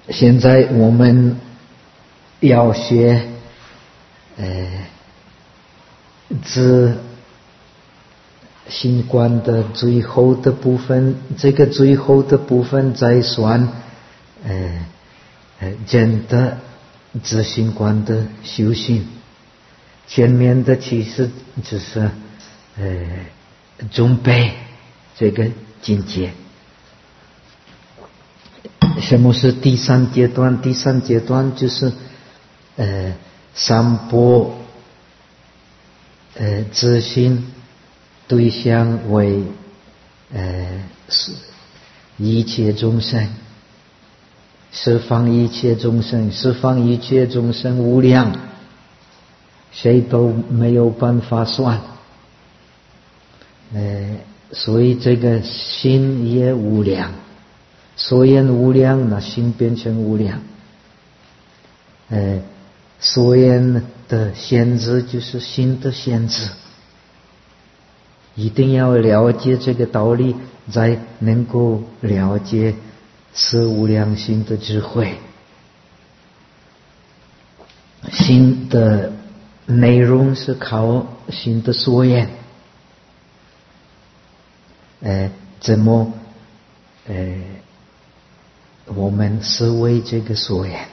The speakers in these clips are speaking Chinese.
现在我们要学自心观的最后的部分，这个最后的部分再算真的自心观的修行。前面的其实只是准备这个境界。什么是第三阶段？第三阶段就是三波自心对象为一切众生，十方一切众生，十方一切众生无量，谁都没有办法算，所以这个心也无量，所言无量，那心变成无量。所言的限制就是心的限制，一定要了解这个道理，才能够了解此无量心的智慧。心的内容是靠心的所言，怎么我们思维这个所言？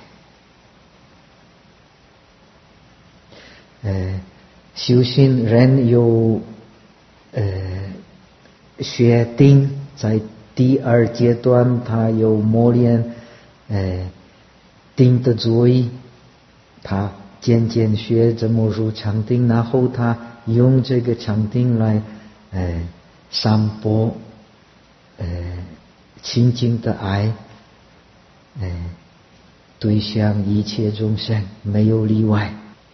修行人有学定，在第二阶段他有磨练定的作用，他渐渐学怎么入禅定，然后他用这个禅定来散播清净的爱，对向一切众生，没有例外。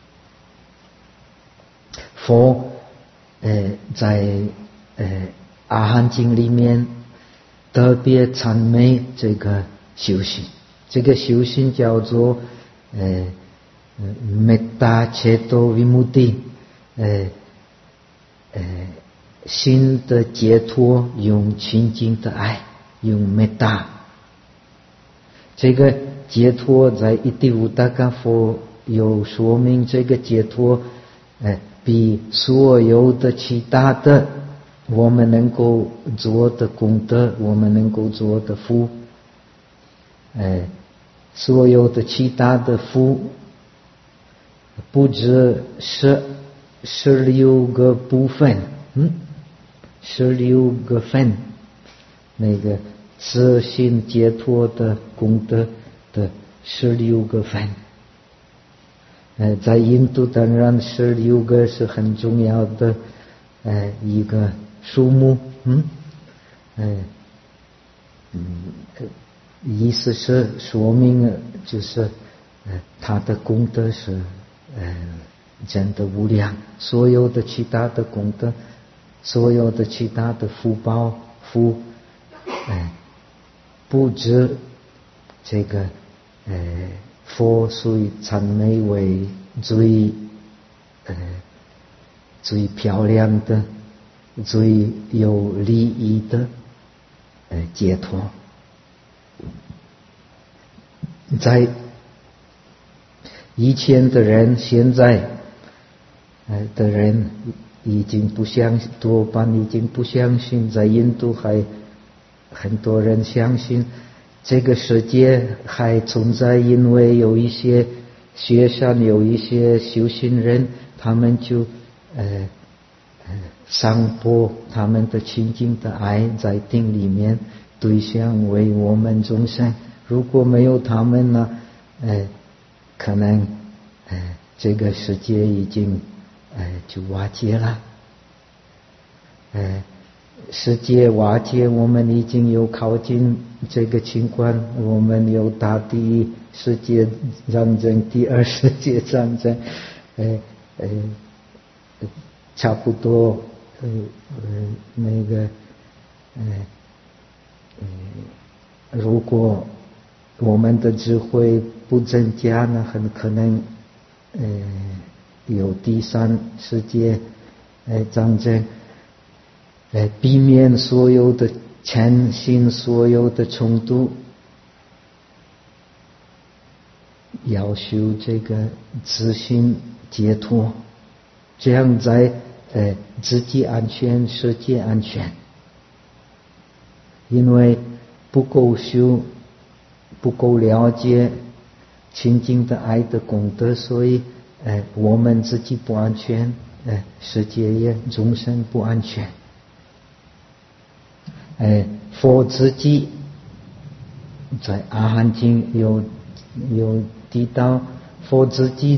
佛在阿含经里面特别赞美这个修行，这个修行叫做metta ceto vimutti，心的解脱用清净的爱，用 metta。这个解脱在一地无大嘎佛有说明，这个解脱比所有的其他的我们能够做的功德，我们能够做的福，所有的其他的福不止16个部分，16个分，那个自心解脱的功德的16个分。在印度当然16个是很重要的一个数目，意思是说明就是他的功德是真的无量，所有的其他的功德，所有的其他的福报不止这个佛所以赞美为最漂亮的、最有利益的解脱。在以前的人，现在的人已经不相信，多半已经不相信，在印度还很多人相信这个世界还存在，因为有一些学生，有一些修行人，他们就散播他们的清净的爱，在定里面对象为我们众生。如果没有他们呢，可能这个世界已经就瓦解了。世界瓦解，我们已经有靠近这个情况，我们有打第一世界战争、第二世界战争，差不多那个如果我们的智慧不增加呢，很可能有第三世界战争，避免所有的嗔心，所有的冲突， 要修这个自性解脱，这样在自己安全，世界安全。因为不够修，不够了解清净的爱的功德，所以我们自己不安全，世界也众生不安全。佛自己在阿含经有提到，佛自己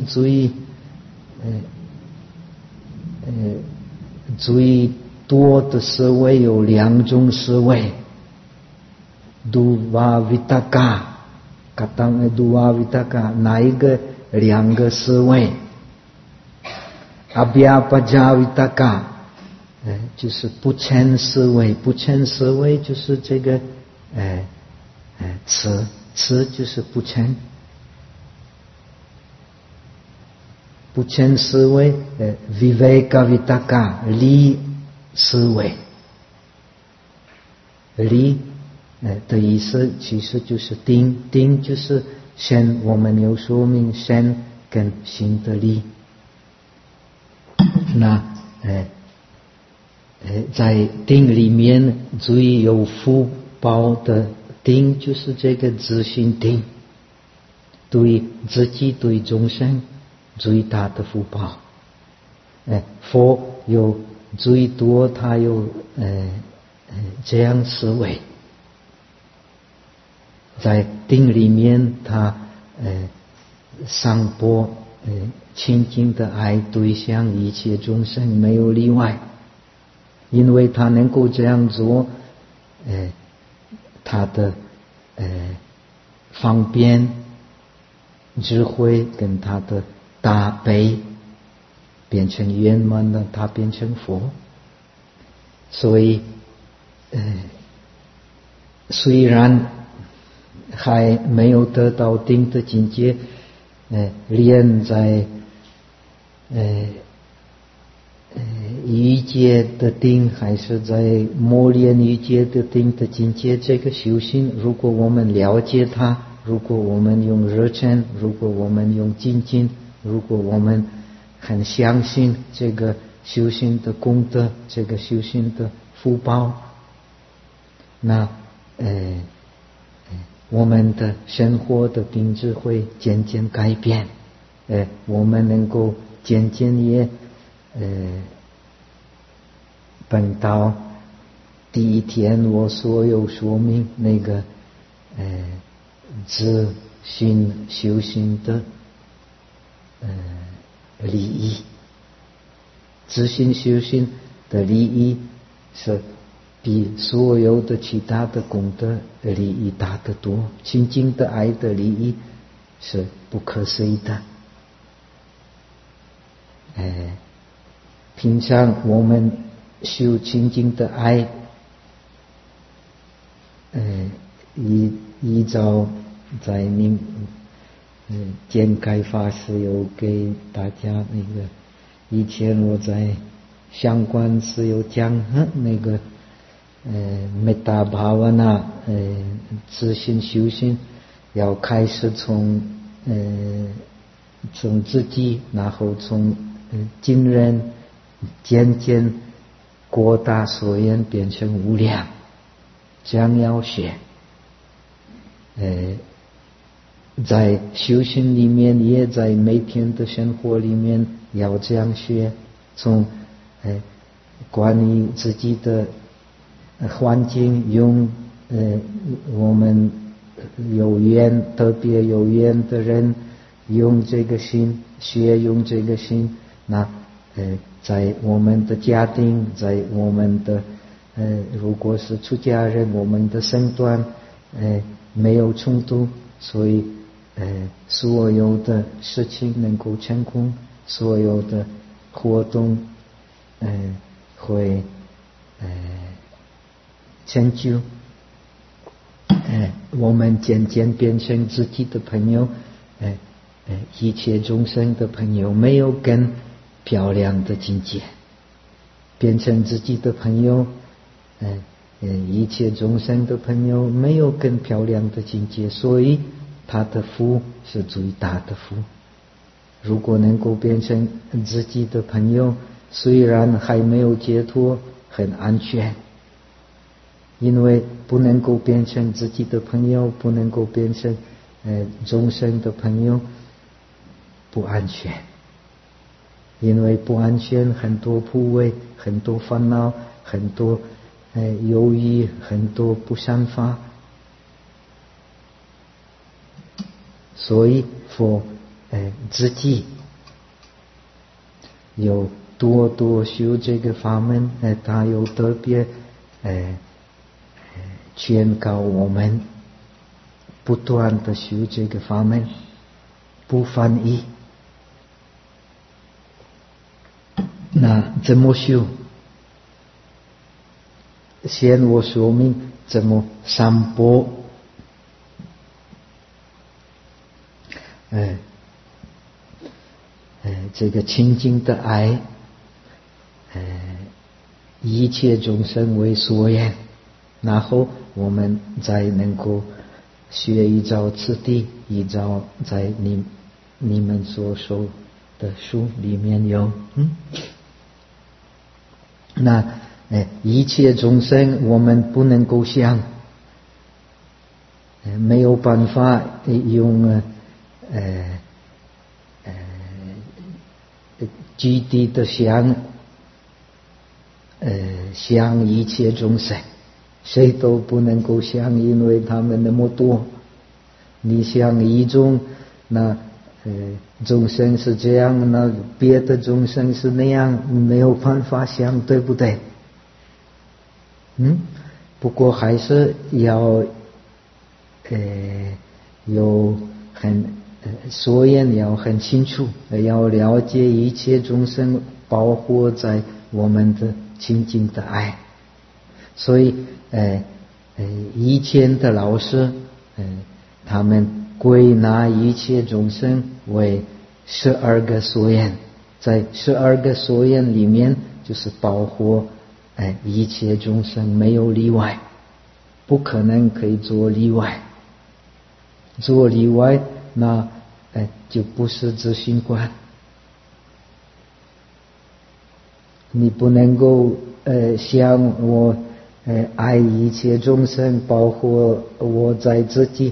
最多的思维有2种思维，duva vitaka， katang duva vitaka， 哪一个2个思维 ？abhyapaja vitaka， 就是不称思维，不称思维就是这个词就是不称。不称思维，viveka vitaka， 理思维。理的意思其实就是定，定就是身，我们有说明身跟心的理。那在定里面最有福报的定就是这个自性定，对自己对众生最大的福报。佛有最多，他有这样思维，在定里面他散播清净的爱对象一切众生，没有例外。因为他能够这样做，他的方便智慧跟他的大悲变成圆满了，他变成佛。所以虽然还没有得到定的境界，连在欲界的定还是在磨练欲界的定的境界，这个修行如果我们了解它，如果我们用热忱，如果我们用精进，如果我们很相信这个修行的功德，这个修行的福报，那我们的生活的品质会渐渐改变，我们能够渐渐也本到第一天我所有说明那个自性修行的利益，自性修行的利益是比所有的其他的功德利益大得多，清净的爱的利益是不可思议的。平常我们修清净的爱，依照在您简开法师有给大家那个，以前我在相关是有讲那个metta bhavana，自性修行要开始从自己，然后从尽人渐渐扩大所缘变成无量，这样要学。在修行里面，也在每天的生活里面要这样学，从关于自己的环境，用我们有缘特别有缘的人用这个心学，用这个心，那在我们的家庭，在我们的如果是出家人，我们的身段没有冲突，所以所有的事情能够成功，所有的活动会成就。我们渐渐变成自己的朋友，一切众生的朋友，没有更漂亮的境界，变成自己的朋友，一切众生的朋友，没有更漂亮的境界。所以他的福是最大的福。如果能够变成自己的朋友，虽然还没有解脱，很安全，因为不能够变成自己的朋友，不能够变成众生的朋友，不安全。因为不安全，很多部位，很多烦恼，很多忧郁，很多不善法。所以佛自己有多多修这个法门，他有特别劝告我们不断的修这个法门，不翻译。那怎么修？先我说明怎么散播这个清净的爱，一切众生为所愿，然后我们再能够学依照次第，依照在你们所说的书里面有。那一切众生我们不能够想，没有办法用具体的想一切众生，谁都不能够想，因为他们那么多。你想一种，那众生是这样，那别的众生是那样，没有办法想，对不对？不过还是要有所言要很清楚，要了解一切众生包括在我们的清净的爱。所以以前的老师他们归纳一切众生为12个所言，在12个所言里面就是包括一切众生，没有例外，不可能可以做例外。做例外那就不是自信观。你不能够像我爱一切众生，包括我在自己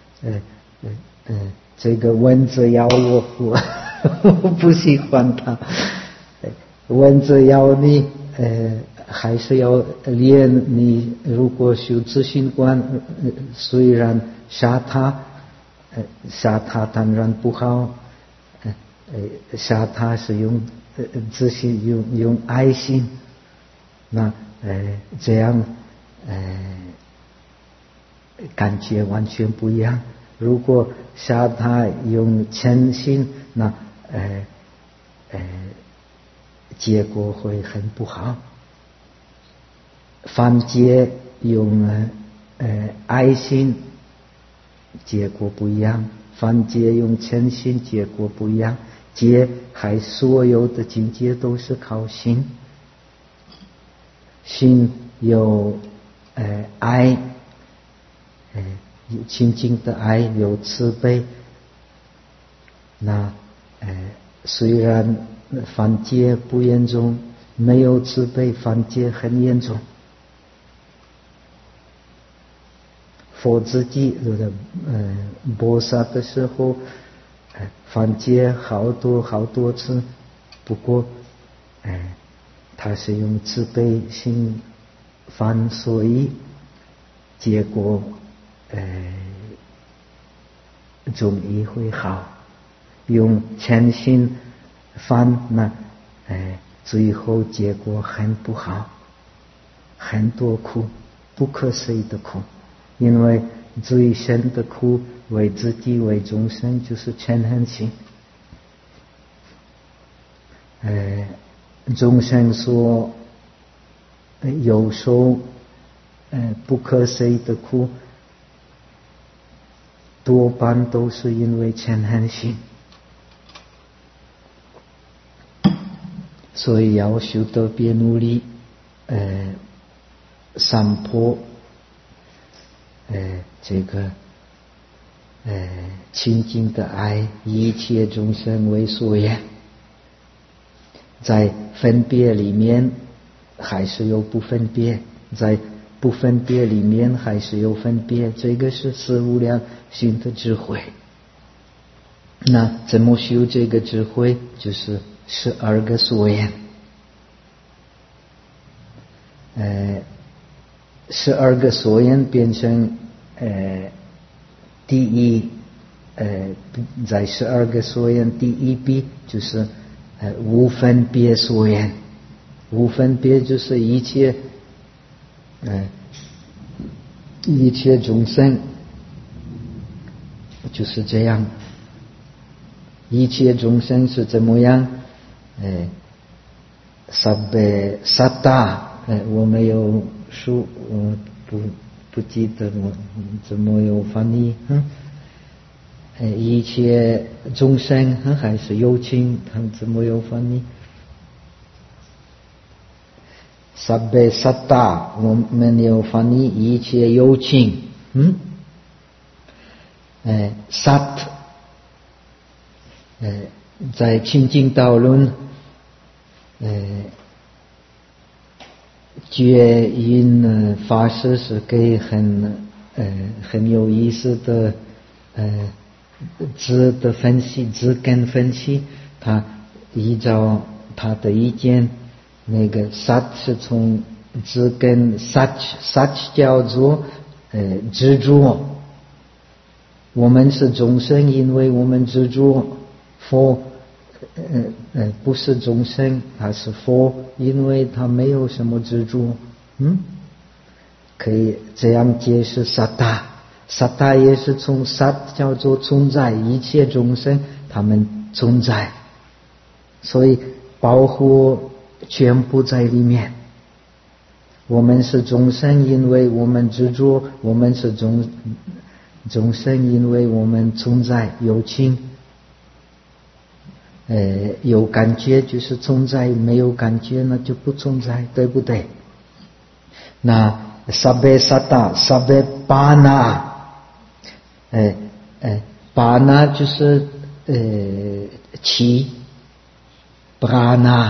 这个蚊子咬我不喜欢它，蚊子咬你还是要练。你如果修自信观，虽然杀它当然不好，杀它是用自信，用爱心，那这样感觉完全不一样。如果杀它用嗔心，那结果会很不好。犯戒用爱心，结果不一样；犯戒用嗔心，结果不一样。戒还所有的境界都是靠心，心有爱，有清净的爱，有慈悲。那虽然犯戒不严重，没有慈悲，犯戒很严重。佛自己菩萨的时候犯戒好多次，不过他是用慈悲心犯，所以结果终于会好。用嗔心犯，那最后结果很不好，很多苦，不可思议的苦。因为最深的苦为自己为众生，就是嗔恨心。众生说有受不可思议的苦，多半都是因为嗔恨心。所以要修得别努力散播这个清净的爱一切众生为所愿，在分别里面还是有不分别，在不分别里面还是有分别，这个是四无量心的智慧。那怎么修这个智慧？就是12个所愿。12个所愿变成第一在12个所愿第一笔就是无分别所愿。无分别就是一切众生就是这样，一切众生是怎么样？sabbe satta，我没有书，我不记得我怎么有翻译。一切众生还是有情，他们怎么有翻译？sabbe satta，我们有翻译一切有情。sat，在清净道论觉音法师是给很有意思的字的分析，字根分析，他依照他的意见，那个 sat 是从字根 such 叫做执着，我们是众生，因为我们执着。佛不是众生，他是佛，因为他没有什么执着。可以这样解释satta也是从 sat 叫做存在，一切众生他们存在，所以包括全部在里面。我们是众生，因为我们执着；我们是众生，因为我们存在有情。有感觉就是存在，没有感觉那就不存在，对不对？那 sabbe satta sabbe pana， pana 就是气 prana，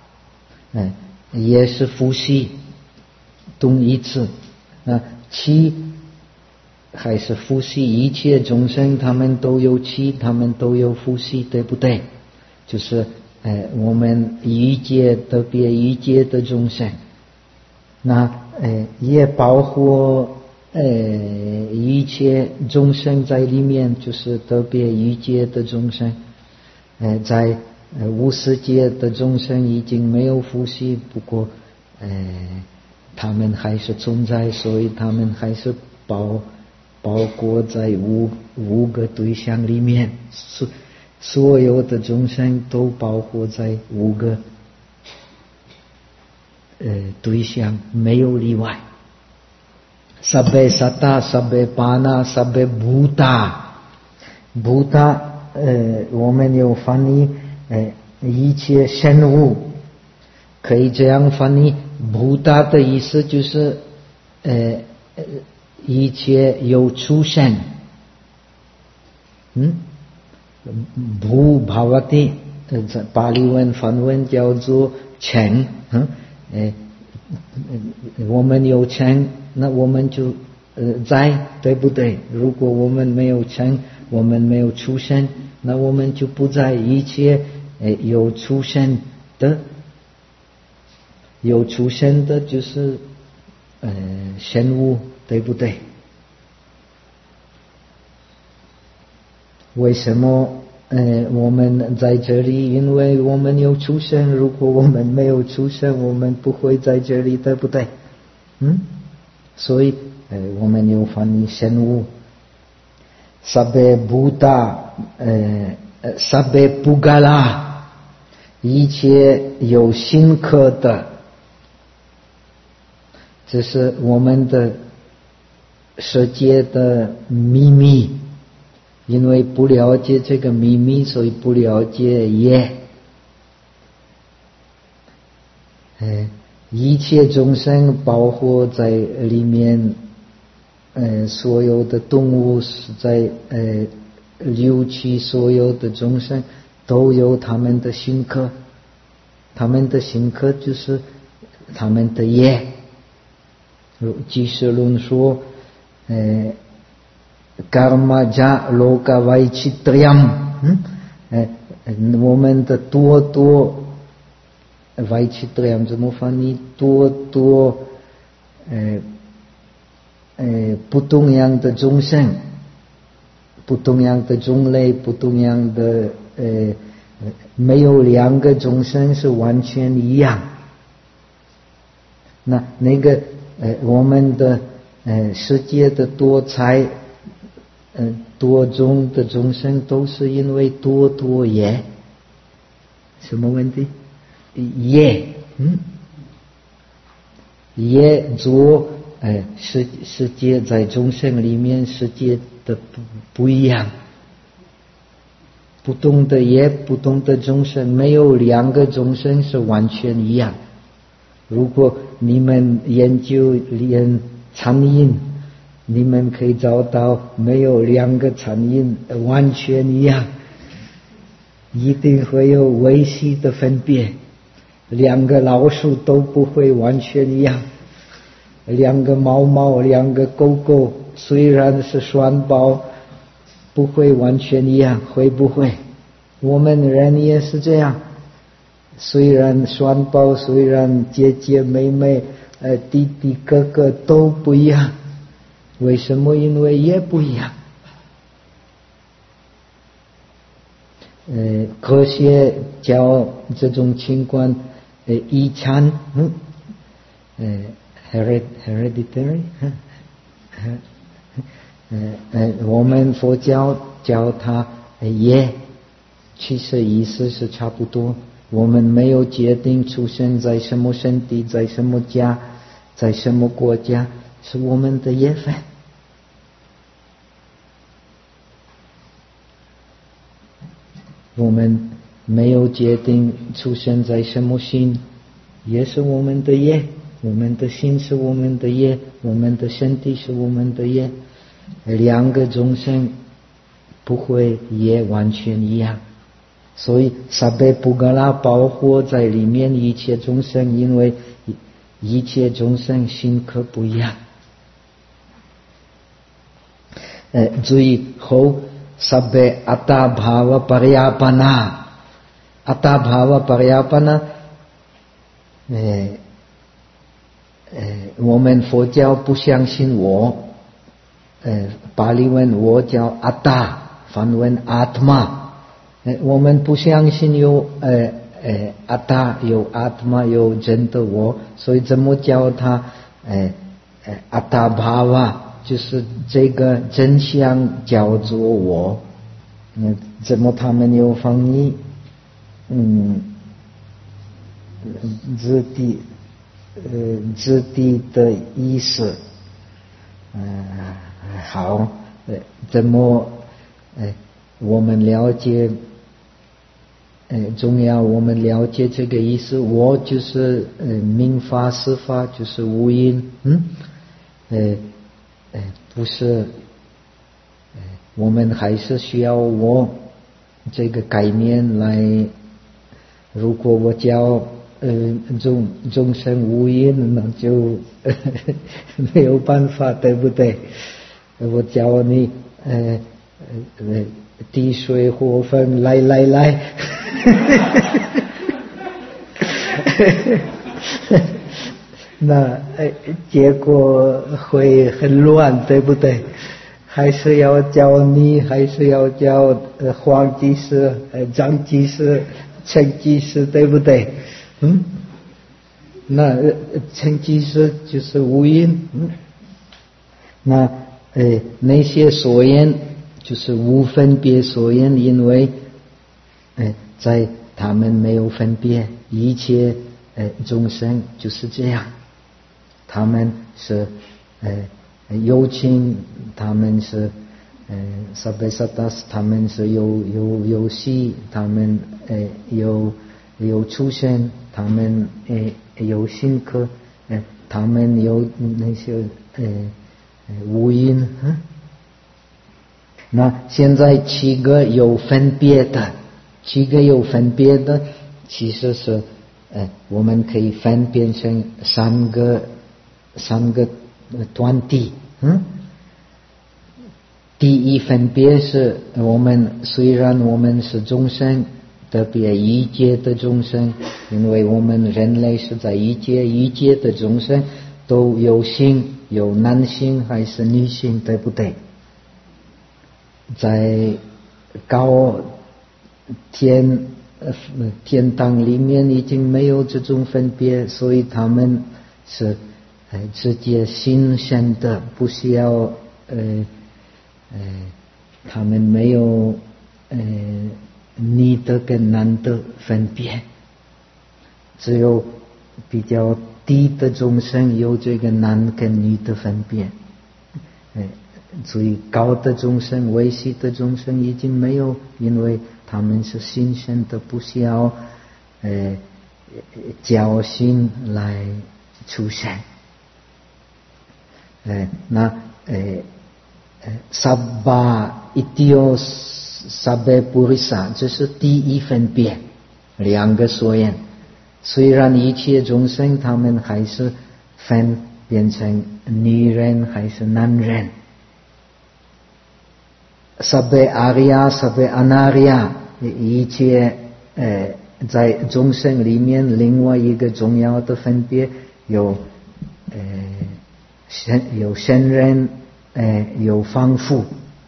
也是呼吸同义词。那气还是呼吸，一切众生他们都有气，他们都有呼吸，对不对？就是我们欲界特别欲界的众生，那也包括一切众生在里面，就是特别欲界的众生。在无世界的众生已经没有呼吸，不过他们还是存在，所以他们还是包括在五个对象里面。所有的众生都包括在5个对象，没有例外。sabbe satta sabbe pana sabbe bhuta， bhuta 我们有翻译一切生物，可以这样翻译。bhuta 的意思就是一切有出生。bhu bhavati 巴利文梵文叫做成。我们有成，那我们就在，对不对？如果我们没有成，我们没有出生，那我们就不在。一切有出生的就是生物，对不对？为什么我们在这里？因为我们有出生，如果我们没有出生，我们不会在这里，对不对？所以我们有翻译生物。sabbe bhuta sabbe pugala， 一切有心刻的，这是我们的世界的秘密。因为不了解这个秘密，所以不了解业。一切众生包括在里面所有的动物是在六趣，所有的众生都有他们的心刻，他们的心刻就是他们的业。俱舍论说karma ja loka vaichitrayam，我们的多多vaichitrayam怎么翻译？多多不同样的众生，不同样的种类，不同样的没有两个众生是完全一样。那个我们的世界的多彩多种的众生都是因为多多业。什么问题？业业做世界在众生里面世界的不一样，不同的业不同的众生，没有两个众生是完全一样。如果你们研究餐饮，你们可以找到没有两个餐饮完全一样，一定会有微细的分别。两个老鼠都不会完全一样，两个猫猫两个狗狗虽然是双胞不会完全一样，会不会？我们人也是这样，虽然双胞虽然姐姐妹妹弟弟哥哥都不一样，为什么？因为也不一样。科学叫这种情况遗传hereditary 我们佛教叫它业，其实意思是差不多。我们没有决定出生在什么身体，在什么家，在什么国家，是我们的业分。我们没有决定出生在什么心，也是我们的业。我们的心是我们的业，我们的身体是我们的业。两个众生不会业完全一样，所以萨贝布格拉包括在里面一切众生，因为一切众生心可不一样。最后萨贝阿达巴瓦巴利亚巴纳，阿达巴瓦巴利亚巴纳，我们佛教不相信我，巴利文我叫阿达，梵文阿特玛，我们不相信有阿达有阿特玛有真的我，所以怎么叫他阿达巴瓦，就是这个真相叫做我。怎么他们有翻译质地的意思。好，怎么我们了解重要我们了解这个意思。我就是明法实法，就是无因，不是我们还是需要我这个概念来。如果我叫众生无因，那就没有办法，对不对？我叫你地水火风来那结果会很乱，对不对？还是要叫你，还是要叫黄居士、张居士、陈居士，对不对？那陈居士就是无因，那那些所言就是无分别所言，因为在他们没有分别，一切众生就是这样，他们是有情，他们是萨贝萨达斯，他们是有喜，他们有出生，他们有心刻，他们有那些无因。那现在7个有分别的，7个有分别的，其实是我们可以分辨成三个团体。第一分别是虽然我们是众生，特别一界的众生，因为我们人类是在一界的众生都有性，有男性还是女性，对不对？在高天堂里面已经没有这种分别，所以他们是直接心生的，不需要他们没有女的跟男的分别，只有比较低的众生有这个男跟女的分别。最高的众生、微细的众生已经没有，因为他们是心生的，不需要教心来出现。那Sabba Ityo Sabbe Purisa， 这是第一分别，两个所言。虽然一切众生他们还是分变成女人还是男人。Sabbe Arya Sabbe Anarya， 一切在众生里面另外一个重要的分别有圣人，有凡夫。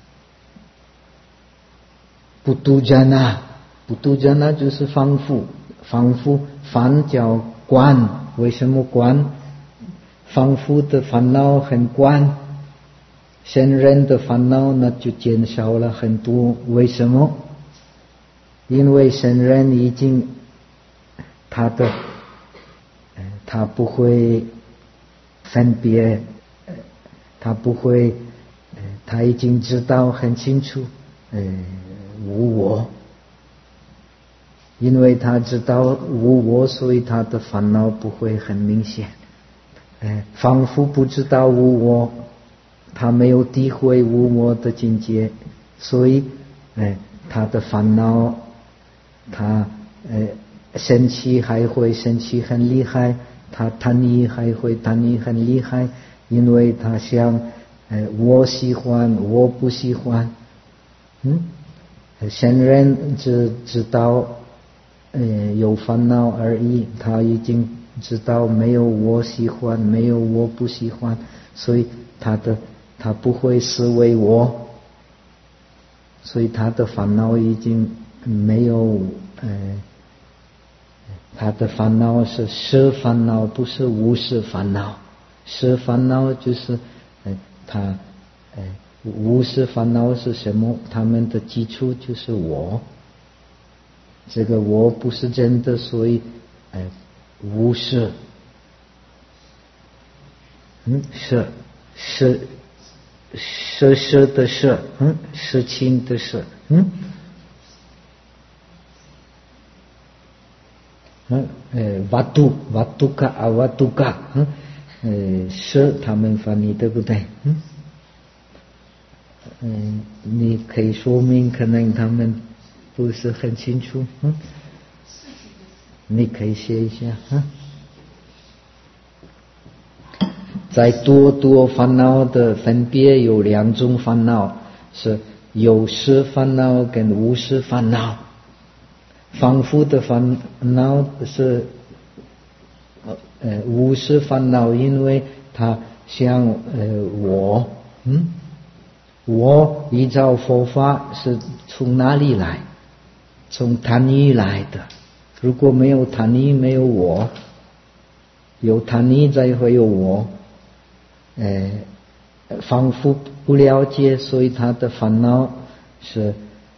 不度迦那就是凡夫。凡叫观，为什么观？凡夫的烦恼很观，圣人的烦恼那就减少了很多。为什么？因为圣人已经他不会分别，他已经知道很清楚无我。因为他知道无我，所以他的烦恼不会很明显。凡夫不知道无我，他没有体会无我的境界，所以他的烦恼，他生气还会生气很厉害，他贪欲还会贪欲很厉害，因为他想我喜欢我不喜欢。圣人只知道有烦恼而已，他已经知道没有我喜欢，没有我不喜欢，所以他不会思维我，所以他的烦恼已经没有他的烦恼是实烦恼，不是无实烦恼。实烦恼就是他无实烦恼是什么？他们的基础就是我，这个我不是真的，所以无实。是的是，事情的事。Vatuka avatuka， 是他们翻译对不对？你可以说明，可能他们不是很清楚。你可以写一下。在多烦恼的分别有2种烦恼，是有实烦恼跟无实烦恼。凡夫的烦恼是无实烦恼，因为他想我依照佛法是从哪里来？从贪欲来的。如果没有贪欲，没有我；有贪欲才会有我。凡夫不了解，所以他的烦恼是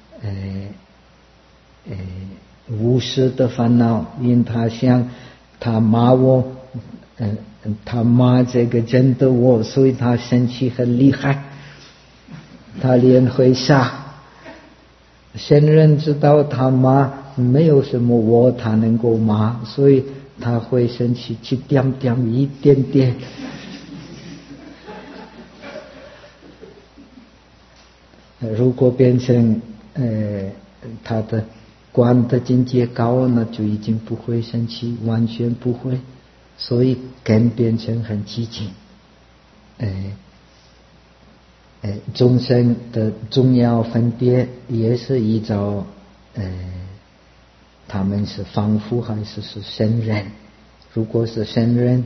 无实的烦恼，因为他想他骂我，他骂这个真的我，所以他生气很厉害，他脸会杀。圣人知道他骂没有什么我，他能够骂，所以他会生气一点点。 如果变成他的观的境界高，那就已经不会生气，完全不会，所以更变成很激进。众生的重要分别也是依照他们是凡夫还是圣人。如果是圣人，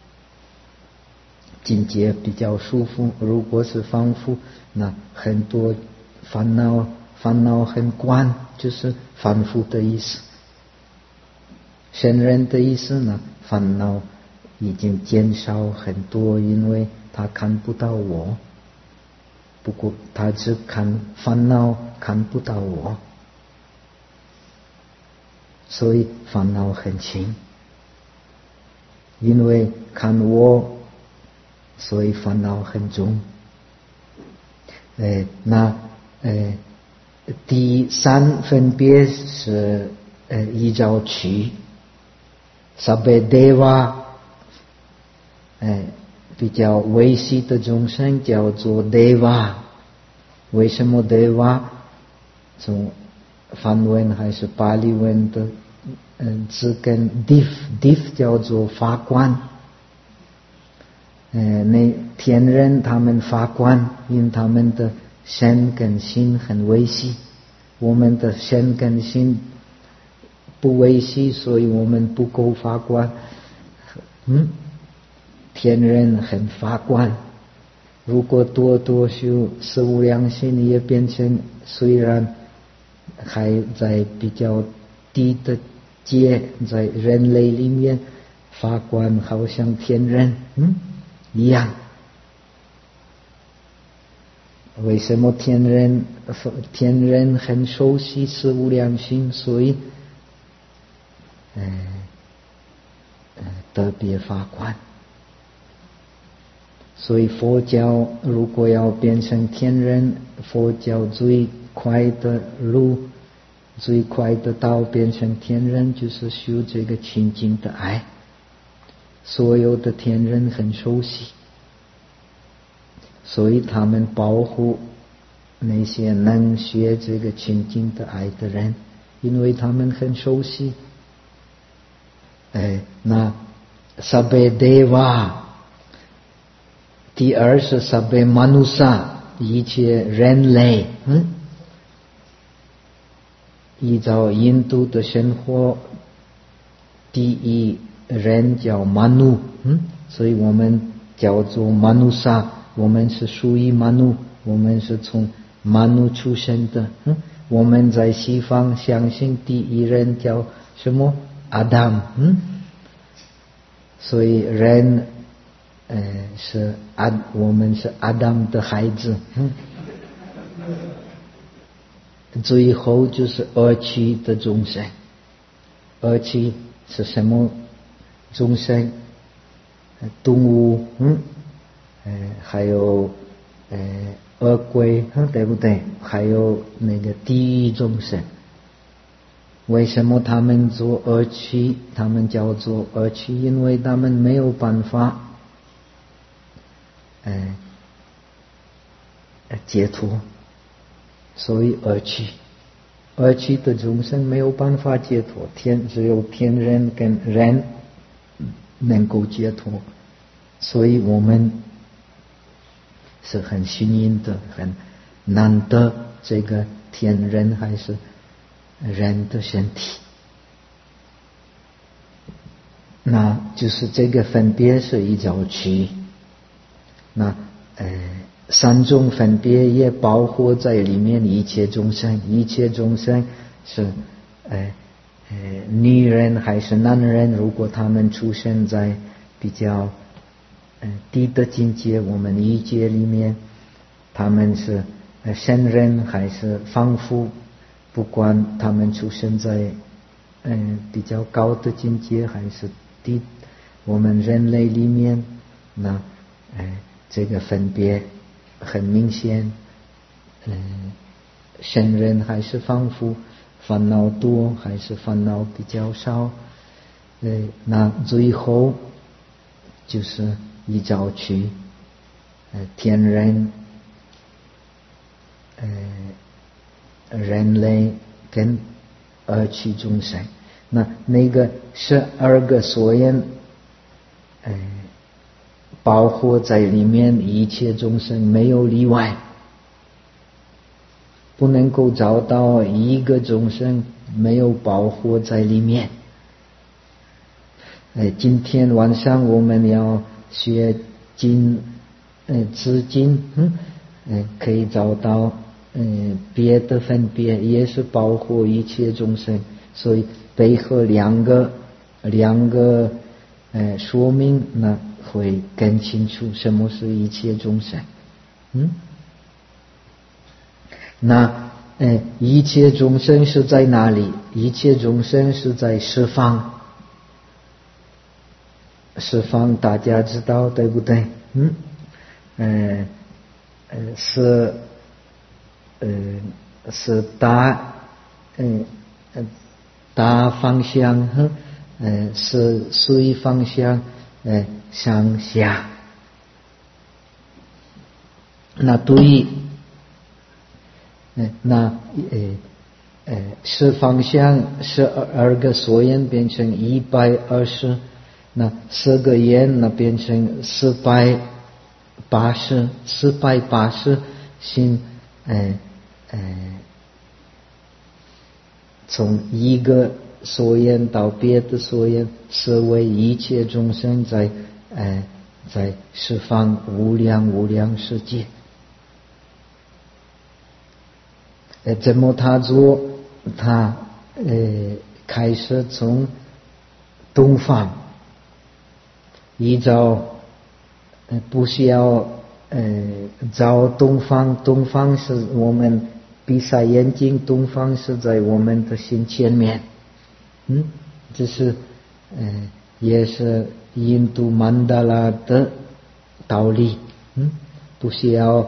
境界比较舒服；如果是凡夫，那很多烦恼很观，就是凡夫的意思。圣人的意思呢，烦恼已经减少很多，因为他看不到我，不过他只看烦恼，看不到我，所以烦恼很轻。因为看我，所以烦恼很重。第三分别是依照趣。萨贝德瓦，比较微细的众生叫做德瓦。为什么德瓦？从梵文还是巴利文的字根 diff 叫做法官。那天人他们法官，因为他们的身跟心很微细，我们的身跟心不微细，所以我们不够法官。天人很法官，如果多修四无量心，也变成虽然还在比较低的阶，在人类里面，法官好像天人一样。为什么天人很熟悉四无量心，所以特别法官。所以佛教如果要变成天人，佛教最快的路，最快的道变成天人，就是修这个清净的爱。所有的天人很熟悉，所以他们保护那些能学这个清净的爱的人，因为他们很熟悉。那萨贝德瓦，第二是萨贝马努萨，一切人类。依照印度的生活，第一人叫马努，所以我们叫做马努萨，我们是属于马努，我们是从马努出生的。我们在西方相信第一人叫什么？阿当。所以人我们是阿当的孩子。最后就是二趣的众生。二趣是什么众生？动物，还有恶鬼，对不对？还有那个地狱众生。为什么他们做二趣？他们叫做二趣，因为他们没有办法解脱，所以二趣。二趣的众生没有办法解脱，只有天人跟人能够解脱，所以我们是很幸运的，很难得这个天人还是人的身体。那就是这个分别是依照趣。那三种分别也包括在里面，一切众生是女人还是男人，如果他们出生在比较低的境界，我们一界里面，他们是圣人还是凡夫，不管他们出生在比较高的境界还是低，我们人类里面，那这个分别很明显。圣人还是凡夫，烦恼多还是烦恼比较少。那最后就是依照趣，天人人类跟恶趣众生。那个12个所缘包括在里面，一切众生没有例外，不能够找到一个众生没有包括在里面。今天晚上我们要学经知经，可以找到别的分别也是包括一切众生，所以背后两个说明，那会更清楚什么是一切众生。那一切众生是在哪里？一切众生是在十方。十方大家知道对不对？是大方向，是随方向上下。那对于是方向12个所缘变成120，那4个缘那变成480心，从一个所缘到别的所缘，是为一切众生在十方无量世界。怎么他做？他开始从东方，依照不需要找东方，东方是我们闭上眼睛，东方是在我们的心前面。这是也是印度曼达拉的道理。不需要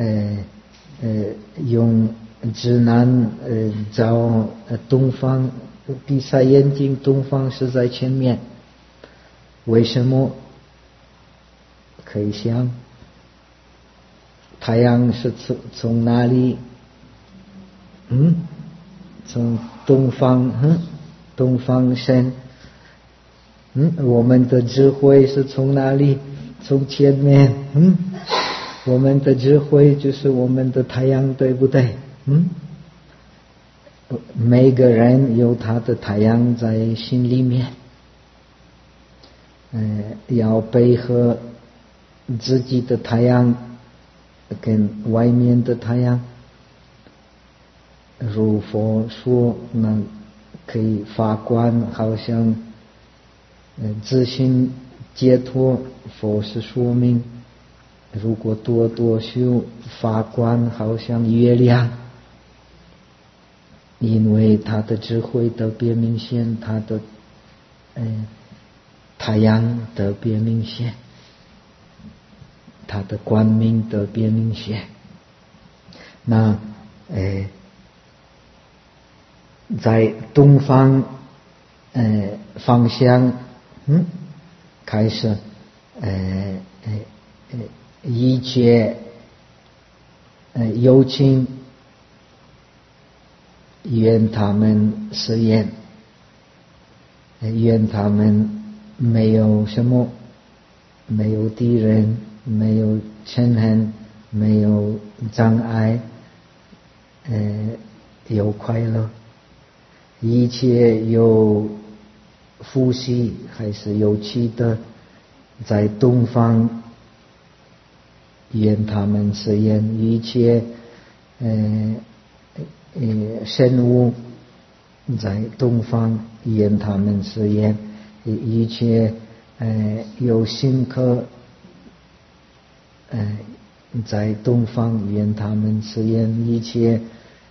用指南找东方，闭上眼睛，东方是在前面。为什么？可以想，太阳是从哪里？从东方，东方升。我们的智慧是从哪里？从前面。我们的智慧就是我们的太阳，对不对？每个人有他的太阳在心里面，要配合自己的太阳跟外面的太阳。如佛说，那可以发光，好像自信解脱。佛是说明，如果多修发光，好像月亮，因为他的智慧特别明显，他的太阳特别明显，他的光明特别明显。那在东方方向开始一切有情愿他们实验，愿他们没有什么，没有敌人，没有嗔恨，没有障碍，有快乐。一切有呼吸还是有气的，在东方愿他们实验。一切生物在东方愿他们实验。一切有心科在东方愿他们实验。一切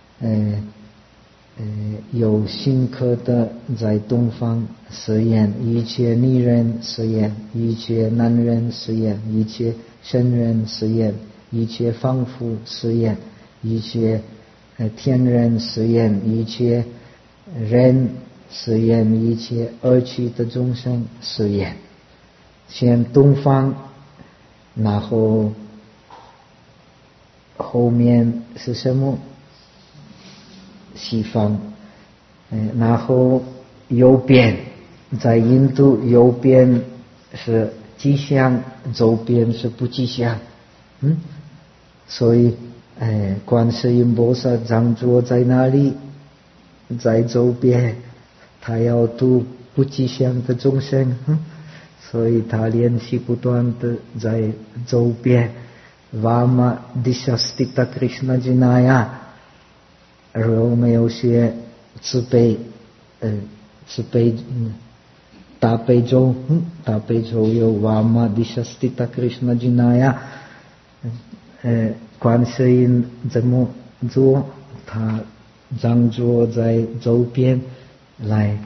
有心科的在东方实验。一切女人实验，一切男人实验，一切圣人实验，一切凡夫实验，一切天人实验，一切人实验，一切恶趣的众生实验。先东方，然后后面是什么？西方。然后右边，在印度右边是吉祥，左边是不吉祥。所以观世音菩萨常坐在哪里？在左边，他要度不吉祥的众生，所以他练习不断的在左边。Vama Dishastita Krishna Jinaya， 而我们有些慈悲大悲咒，有 Vama Dishastita Krishna Jinaya， 观世音怎么做？他常坐在左边来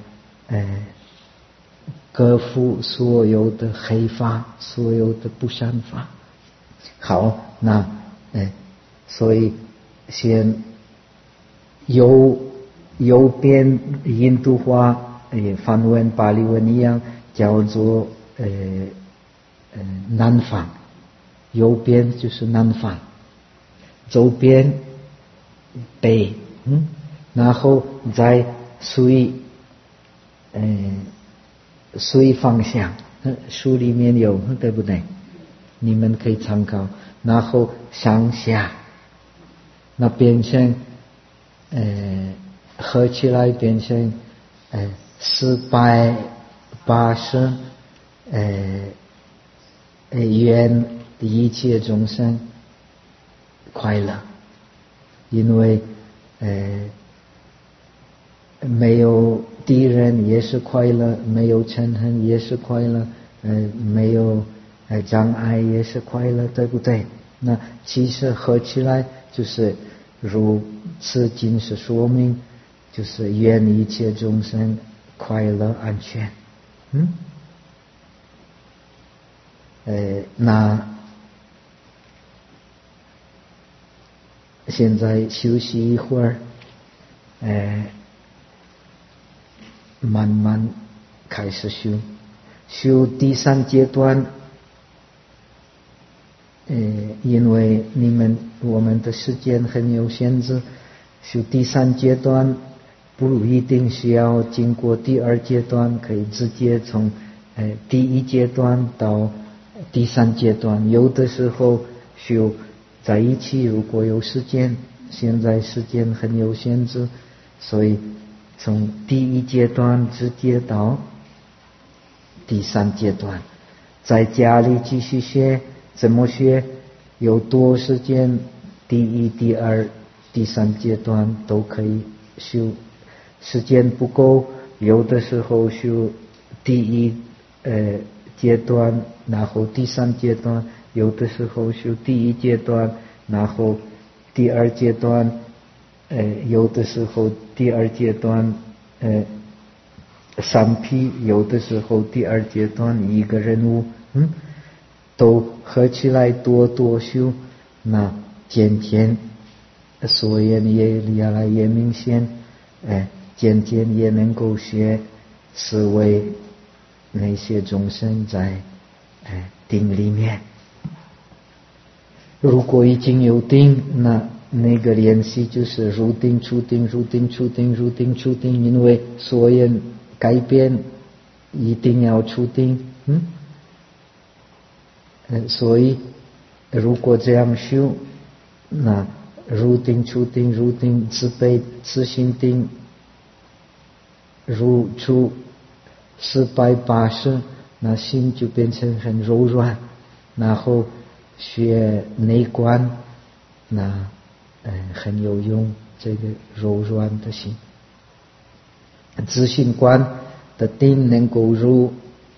克服所有的黑法，所有的不善法。好，那所以先右边印度话梵文巴利文一样叫做南方，右边就是南方，左边北，然后在水方向，书里面有，对不对？你们可以参考。然后向下，那变成合起来变成480愿一切众生快乐，因为没有敌人也是快乐，没有嗔恨也是快乐，没有障碍也是快乐，对不对？那其实合起来就是如此经是说明，就是愿一切众生快乐安全。那现在休息一会儿，慢慢开始修第3阶段。因为我们的时间很有限制，修第3阶段不一定需要经过第2阶段，可以直接从第1阶段到第3阶段。有的时候修在一起，如果有时间，现在时间很有限制，所以从第1阶段直接到第3阶段，在家里继续学。怎么学？有多时间，第1、第2、第3阶段都可以修。时间不够，有的时候修第1阶段，然后第3阶段；有的时候修第1阶段，然后第2阶段；有的时候第2阶段3批，有的时候第2阶段一个人物，都合起来多修，那渐渐所言也越来越明显，渐渐也能够学思维那些众生在定里面。如果已经有定，那个练习就是入定出定，入定出定，入定出定，因为所言改变一定要出定。所以如果这样修，那入定出定，入定自悲自心定，入出480，那心就变成很柔软。然后学内观，那很有用，这个柔软的心。自信观的定能够入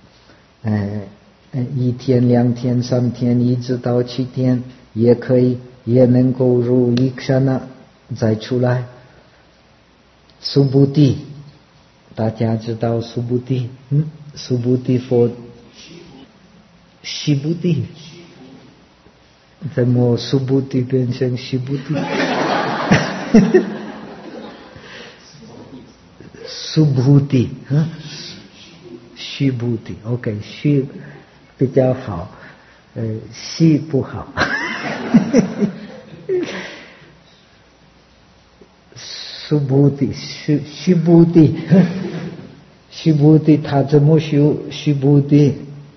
1天、2天、3天，一直到7天也可以，也能够入一刹那再出来。苏布地，大家知道苏布地？苏布地佛，西布地，怎么苏布地变成西布地？苏布地，西布地 ，OK， 西比较好，西不好。 须菩提他怎么修？须菩提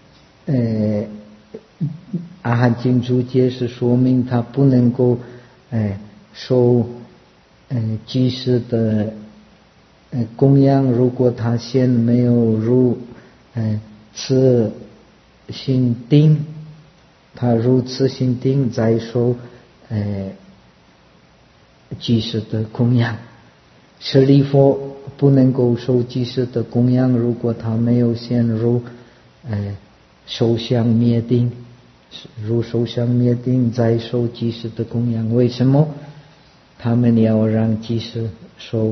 阿含经注解是说明他不能够受居士的供养，如果他先没有入此心定，他入此心定再受居士的供养。舍利弗不能够受居士的供养，如果他没有先入受想灭定，入受想灭定再受居士的供养。为什么他们要让居士受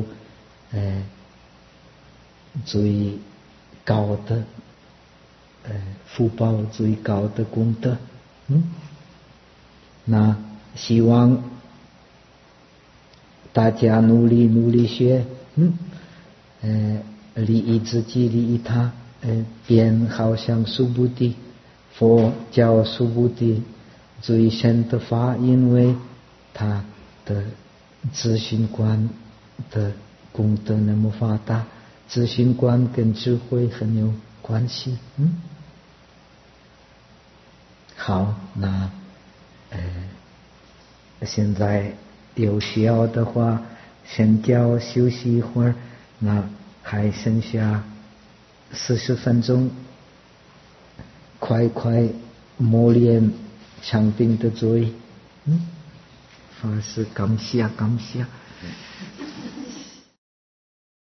最高的福报，最高的功德？那希望大家努力学，利益自己，利益他，便好像须菩提，佛教须菩提最深的法，因为他的自信观的功德那么发达，自信观跟智慧很有关系。好，那现在有需要的话，先叫休息一会儿，那还剩下40分钟，快磨练禅定的罪。法师感谢。